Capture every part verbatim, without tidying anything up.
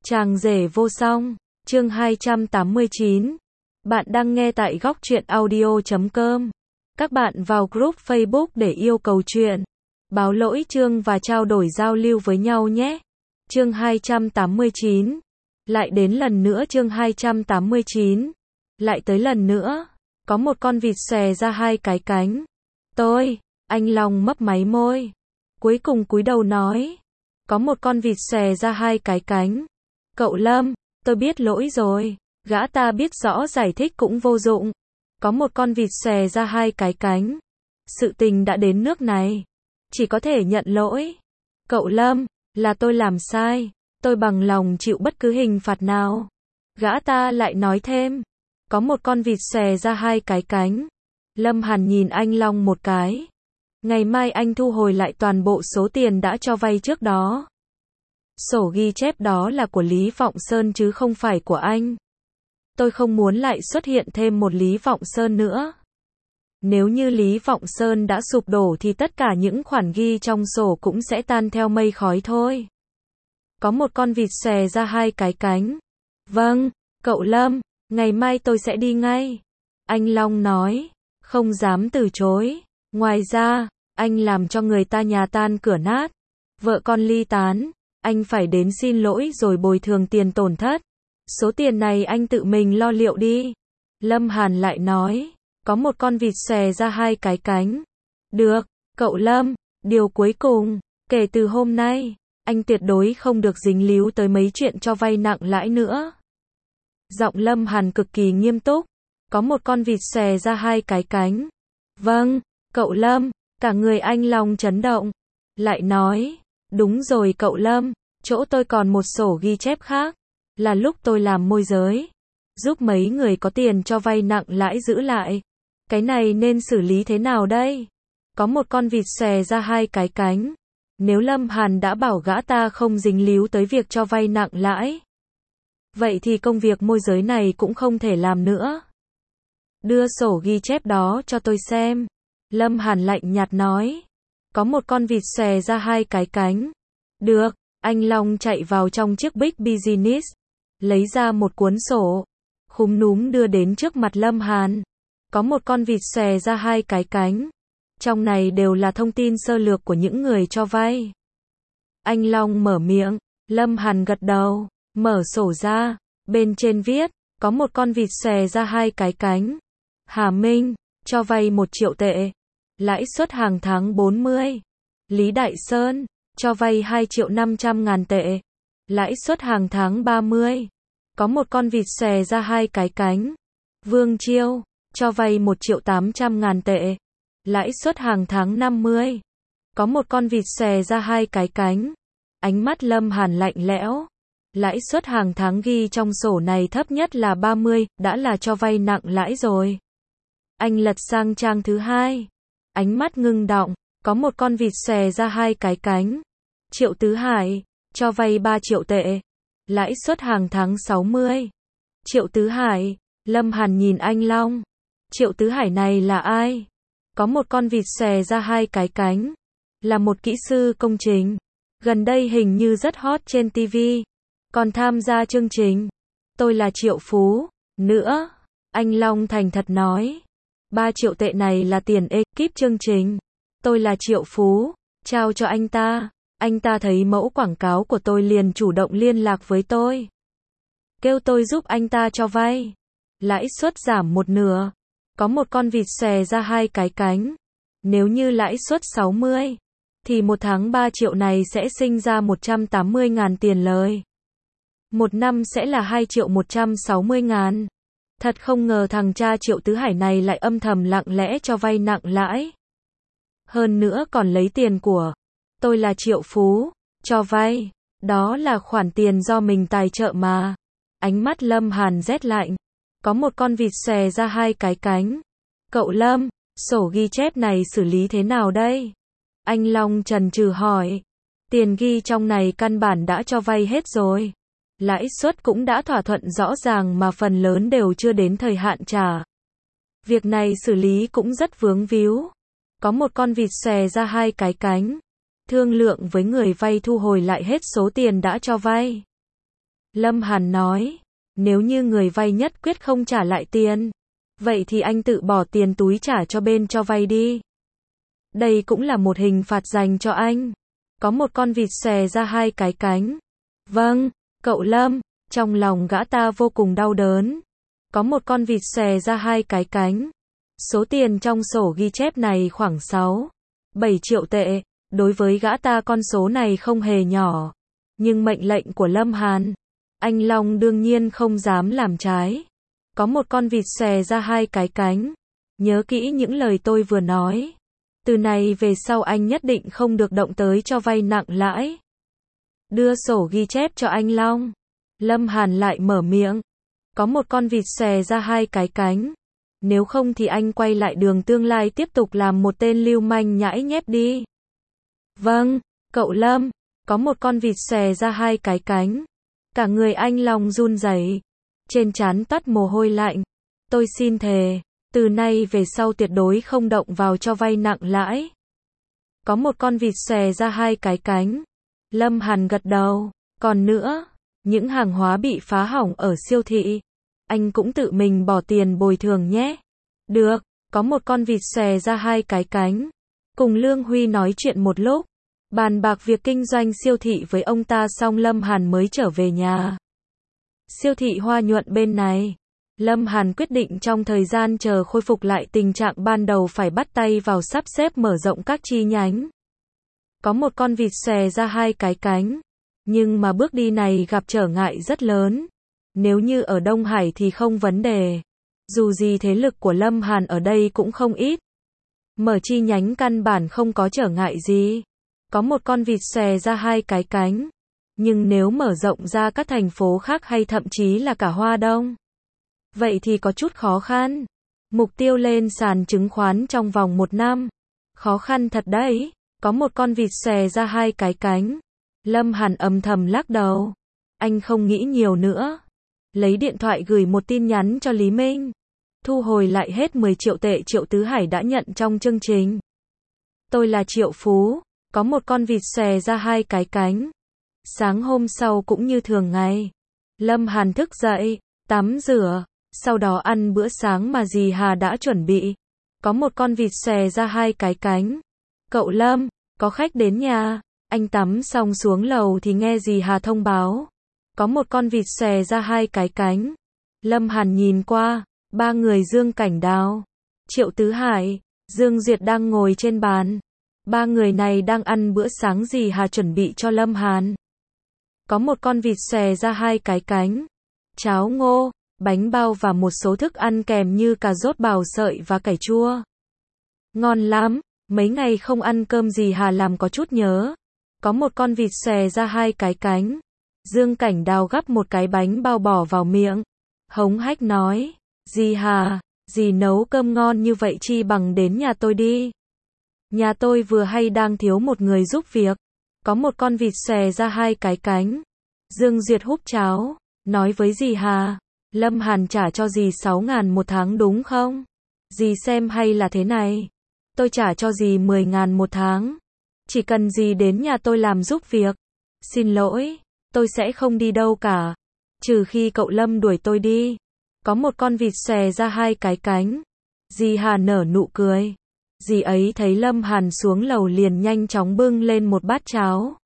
Chàng rể vô song, chương hai trăm tám mươi chín. Bạn đang nghe tại góc truyện audio chấm com. Các bạn vào group Facebook để yêu cầu chuyện, báo lỗi chương và trao đổi giao lưu với nhau nhé. Chương hai trăm tám mươi chín. Lại đến lần nữa chương hai trăm tám mươi chín. Lại tới lần nữa. Có một con vịt xòe ra hai cái cánh. Tôi, anh Long mấp máy môi. Cuối cùng cúi đầu nói. Có một con vịt xòe ra hai cái cánh. Cậu Lâm, tôi biết lỗi rồi. Gã ta biết rõ giải thích cũng vô dụng. Có một con vịt xòe ra hai cái cánh. Sự tình đã đến nước này. Chỉ có thể nhận lỗi. Cậu Lâm, là tôi làm sai. Tôi bằng lòng chịu bất cứ hình phạt nào. Gã ta lại nói thêm. Có một con vịt xòe ra hai cái cánh. Lâm Hàn nhìn anh Long một cái. Ngày mai anh thu hồi lại toàn bộ số tiền đã cho vay trước đó. Sổ ghi chép đó là của Lý Vọng Sơn chứ không phải của anh. Tôi không muốn lại xuất hiện thêm một Lý Vọng Sơn nữa. Nếu như Lý Vọng Sơn đã sụp đổ thì tất cả những khoản ghi trong sổ cũng sẽ tan theo mây khói thôi. Có một con vịt xòe ra hai cái cánh. Vâng, cậu Lâm, ngày mai tôi sẽ đi ngay. Anh Long nói, không dám từ chối. Ngoài ra, anh làm cho người ta nhà tan cửa nát. Vợ con ly tán. Anh phải đến xin lỗi rồi bồi thường tiền tổn thất. Số tiền này anh tự mình lo liệu đi. Lâm Hàn lại nói, có một con vịt xòe ra hai cái cánh. Được, cậu Lâm, điều cuối cùng, kể từ hôm nay, anh tuyệt đối không được dính líu tới mấy chuyện cho vay nặng lãi nữa. Giọng Lâm Hàn cực kỳ nghiêm túc. Có một con vịt xòe ra hai cái cánh. Vâng, cậu Lâm, cả người anh Long chấn động. Lại nói, đúng rồi cậu Lâm, chỗ tôi còn một sổ ghi chép khác, là lúc tôi làm môi giới, giúp mấy người có tiền cho vay nặng lãi giữ lại. Cái này nên xử lý thế nào đây? Có một con vịt xòe ra hai cái cánh. Nếu Lâm Hàn đã bảo gã ta không dính líu tới việc cho vay nặng lãi, vậy thì công việc môi giới này cũng không thể làm nữa. Đưa sổ ghi chép đó cho tôi xem. Lâm Hàn lạnh nhạt nói. Có một con vịt xòe ra hai cái cánh. Được, anh Long chạy vào trong chiếc Big Business, lấy ra một cuốn sổ, khúm núm đưa đến trước mặt Lâm Hàn. Có một con vịt xòe ra hai cái cánh. Trong này đều là thông tin sơ lược của những người cho vay. Anh Long mở miệng, Lâm Hàn gật đầu, mở sổ ra, bên trên viết, có một con vịt xòe ra hai cái cánh. Hà Minh, cho vay một triệu tệ. Lãi suất hàng tháng bốn mươi. Lý Đại Sơn, cho vay hai triệu năm trăm ngàn tệ. Lãi suất hàng tháng ba mươi. Có một con vịt xòe ra hai cái cánh. Vương Chiêu, cho vay một triệu tám trăm ngàn tệ. Lãi suất hàng tháng năm mươi. Có một con vịt xòe ra hai cái cánh. Ánh mắt Lâm Hàn lạnh lẽo. Lãi suất hàng tháng ghi trong sổ này thấp nhất là ba mươi, đã là cho vay nặng lãi rồi. Anh lật sang trang thứ hai. Ánh mắt ngưng đọng, có một con vịt xòe ra hai cái cánh. Triệu Tứ Hải, cho vay ba triệu tệ. Lãi suất hàng tháng sáu mươi. Triệu Tứ Hải, Lâm Hàn nhìn anh Long. Triệu Tứ Hải này là ai? Có một con vịt xòe ra hai cái cánh. Là một kỹ sư công trình. Gần đây hình như rất hot trên ti vi. Còn tham gia chương trình. Tôi là Triệu Phú. Nữa, anh Long thành thật nói. ba triệu tệ này là tiền ekip chương trình. Tôi là Triệu Phú, trao cho anh ta. Anh ta thấy mẫu quảng cáo của tôi liền chủ động liên lạc với tôi. Kêu tôi giúp anh ta cho vay. Lãi suất giảm một nửa. Có một con vịt xòe ra hai cái cánh. Nếu như lãi suất sáu mươi, thì một tháng ba triệu này sẽ sinh ra một trăm tám mươi ngàn tiền lời. Một năm sẽ là hai triệu một trăm sáu mươi ngàn. Thật không ngờ thằng cha Triệu Tứ Hải này lại âm thầm lặng lẽ cho vay nặng lãi. Hơn nữa còn lấy tiền của tôi là Triệu Phú, cho vay. Đó là khoản tiền do mình tài trợ mà. Ánh mắt Lâm Hàn rét lạnh. Có một con vịt xòe ra hai cái cánh. Cậu Lâm, sổ ghi chép này xử lý thế nào đây? Anh Long chần chừ hỏi. Tiền ghi trong này căn bản đã cho vay hết rồi. Lãi suất cũng đã thỏa thuận rõ ràng mà phần lớn đều chưa đến thời hạn trả. Việc này xử lý cũng rất vướng víu. Có một con vịt xòe ra hai cái cánh. Thương lượng với người vay thu hồi lại hết số tiền đã cho vay. Lâm Hàn nói, nếu như người vay nhất quyết không trả lại tiền, vậy thì anh tự bỏ tiền túi trả cho bên cho vay đi. Đây cũng là một hình phạt dành cho anh. Có một con vịt xòe ra hai cái cánh. Vâng, cậu Lâm, trong lòng gã ta vô cùng đau đớn. Có một con vịt xòe ra hai cái cánh. Số tiền trong sổ ghi chép này khoảng sáu, bảy triệu tệ. Đối với gã ta con số này không hề nhỏ. Nhưng mệnh lệnh của Lâm Hàn, anh Long đương nhiên không dám làm trái. Có một con vịt xòe ra hai cái cánh. Nhớ kỹ những lời tôi vừa nói. Từ này về sau anh nhất định không được động tới cho vay nặng lãi. Đưa sổ ghi chép cho anh Long. Lâm Hàn lại mở miệng. Có một con vịt xòe ra hai cái cánh. Nếu không thì anh quay lại đường tương lai tiếp tục làm một tên lưu manh nhãi nhép đi. Vâng, cậu Lâm. Có một con vịt xòe ra hai cái cánh. Cả người anh Long run rẩy, trên trán toát mồ hôi lạnh. Tôi xin thề, từ nay về sau tuyệt đối không động vào cho vay nặng lãi. Có một con vịt xòe ra hai cái cánh. Lâm Hàn gật đầu. Còn nữa, những hàng hóa bị phá hỏng ở siêu thị, anh cũng tự mình bỏ tiền bồi thường nhé. Được, có một con vịt xòe ra hai cái cánh. Cùng Lương Huy nói chuyện một lúc, bàn bạc việc kinh doanh siêu thị với ông ta xong Lâm Hàn mới trở về nhà. Siêu thị Hoa Nhuận bên này, Lâm Hàn quyết định trong thời gian chờ khôi phục lại tình trạng ban đầu phải bắt tay vào sắp xếp mở rộng các chi nhánh. Có một con vịt xòe ra hai cái cánh, nhưng mà bước đi này gặp trở ngại rất lớn. Nếu như ở Đông Hải thì không vấn đề. Dù gì thế lực của Lâm Hàn ở đây cũng không ít. Mở chi nhánh căn bản không có trở ngại gì. Có một con vịt xòe ra hai cái cánh. Nhưng nếu mở rộng ra các thành phố khác hay thậm chí là cả Hoa Đông, vậy thì có chút khó khăn. Mục tiêu lên sàn chứng khoán trong vòng một năm. Khó khăn thật đấy. Có một con vịt xòe ra hai cái cánh. Lâm Hàn âm thầm lắc đầu. Anh không nghĩ nhiều nữa. Lấy điện thoại gửi một tin nhắn cho Lý Minh. Thu hồi lại hết mười triệu tệ Triệu Tứ Hải đã nhận trong chương trình. Tôi là Triệu Phú. Có một con vịt xòe ra hai cái cánh. Sáng hôm sau cũng như thường ngày. Lâm Hàn thức dậy, tắm rửa, sau đó ăn bữa sáng mà dì Hà đã chuẩn bị. Có một con vịt xòe ra hai cái cánh. Cậu Lâm, có khách đến nhà. Anh tắm xong xuống lầu thì nghe dì Hà thông báo. Có một con vịt xòe ra hai cái cánh. Lâm Hàn nhìn qua, ba người Dương Cảnh Đào, Triệu Tứ Hải, Dương Duyệt đang ngồi trên bàn. Ba người này đang ăn bữa sáng dì Hà chuẩn bị cho Lâm Hàn. Có một con vịt xòe ra hai cái cánh. Cháo ngô, bánh bao và một số thức ăn kèm như cà rốt bào sợi và cải chua. Ngon lắm, mấy ngày không ăn cơm dì Hà làm có chút nhớ. Có một con vịt xòe ra hai cái cánh. Dương Cảnh Đào gắp một cái bánh bao bỏ vào miệng. Hống hách nói, dì Hà, dì nấu cơm ngon như vậy chi bằng đến nhà tôi đi. Nhà tôi vừa hay đang thiếu một người giúp việc. Có một con vịt xòe ra hai cái cánh. Dương Duyệt húp cháo, nói với dì Hà, Lâm Hàn trả cho dì sáu ngàn một tháng đúng không? Dì xem hay là thế này. Tôi trả cho dì mười ngàn một tháng. Chỉ cần dì đến nhà tôi làm giúp việc. Xin lỗi, tôi sẽ không đi đâu cả. Trừ khi cậu Lâm đuổi tôi đi. Có một con vịt xòe ra hai cái cánh. Dì Hà nở nụ cười. Dì ấy thấy Lâm Hàn xuống lầu liền nhanh chóng bưng lên một bát cháo.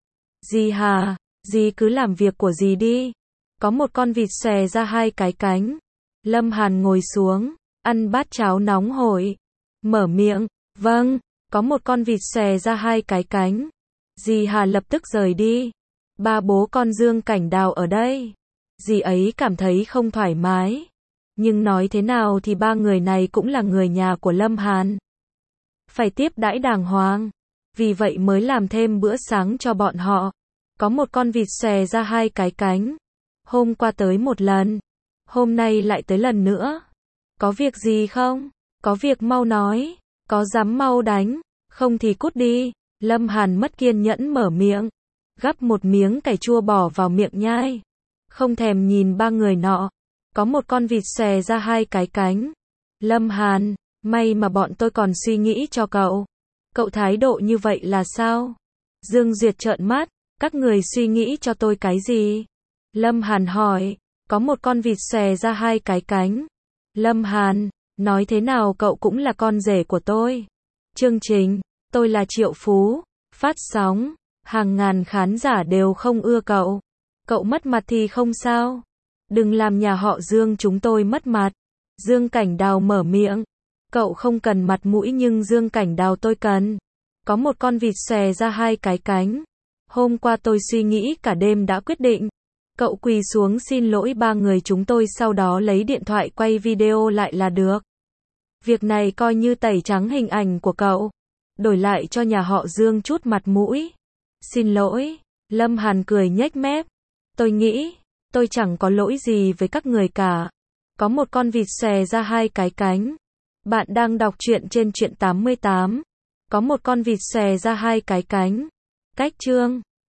Dì Hà, dì cứ làm việc của dì đi. Có một con vịt xòe ra hai cái cánh. Lâm Hàn ngồi xuống, ăn bát cháo nóng hổi. Mở miệng, vâng, có một con vịt xòe ra hai cái cánh. Dì Hà lập tức rời đi. Ba bố con Dương Cảnh Đào ở đây. Dì ấy cảm thấy không thoải mái. Nhưng nói thế nào thì ba người này cũng là người nhà của Lâm Hàn. Phải tiếp đãi đàng hoàng. Vì vậy mới làm thêm bữa sáng cho bọn họ. Có một con vịt xòe ra hai cái cánh. Hôm qua tới một lần. Hôm nay lại tới lần nữa. Có việc gì không? Có việc mau nói. Có dám mau đánh. Không thì cút đi. Lâm Hàn mất kiên nhẫn mở miệng. Gắp một miếng cải chua bỏ vào miệng nhai. Không thèm nhìn ba người nọ. Có một con vịt xòe ra hai cái cánh. Lâm Hàn, may mà bọn tôi còn suy nghĩ cho cậu. Cậu thái độ như vậy là sao? Dương Duyệt trợn mắt. Các người suy nghĩ cho tôi cái gì? Lâm Hàn hỏi, có một con vịt xòe ra hai cái cánh. Lâm Hàn, nói thế nào cậu cũng là con rể của tôi. Chương trình, tôi là Triệu Phú, phát sóng, hàng ngàn khán giả đều không ưa cậu. Cậu mất mặt thì không sao. Đừng làm nhà họ Dương chúng tôi mất mặt. Dương Cảnh Đào mở miệng. Cậu không cần mặt mũi nhưng Dương Cảnh Đào tôi cần. Có một con vịt xòe ra hai cái cánh. Hôm qua tôi suy nghĩ cả đêm đã quyết định. Cậu quỳ xuống xin lỗi ba người chúng tôi sau đó lấy điện thoại quay video lại là được. Việc này coi như tẩy trắng hình ảnh của cậu. Đổi lại cho nhà họ Dương chút mặt mũi. Xin lỗi. Lâm Hàn cười nhếch mép. Tôi nghĩ, tôi chẳng có lỗi gì với các người cả. Có một con vịt xòe ra hai cái cánh. Bạn đang đọc truyện trên truyện tám mươi tám. Có một con vịt xòe ra hai cái cánh. Cách chương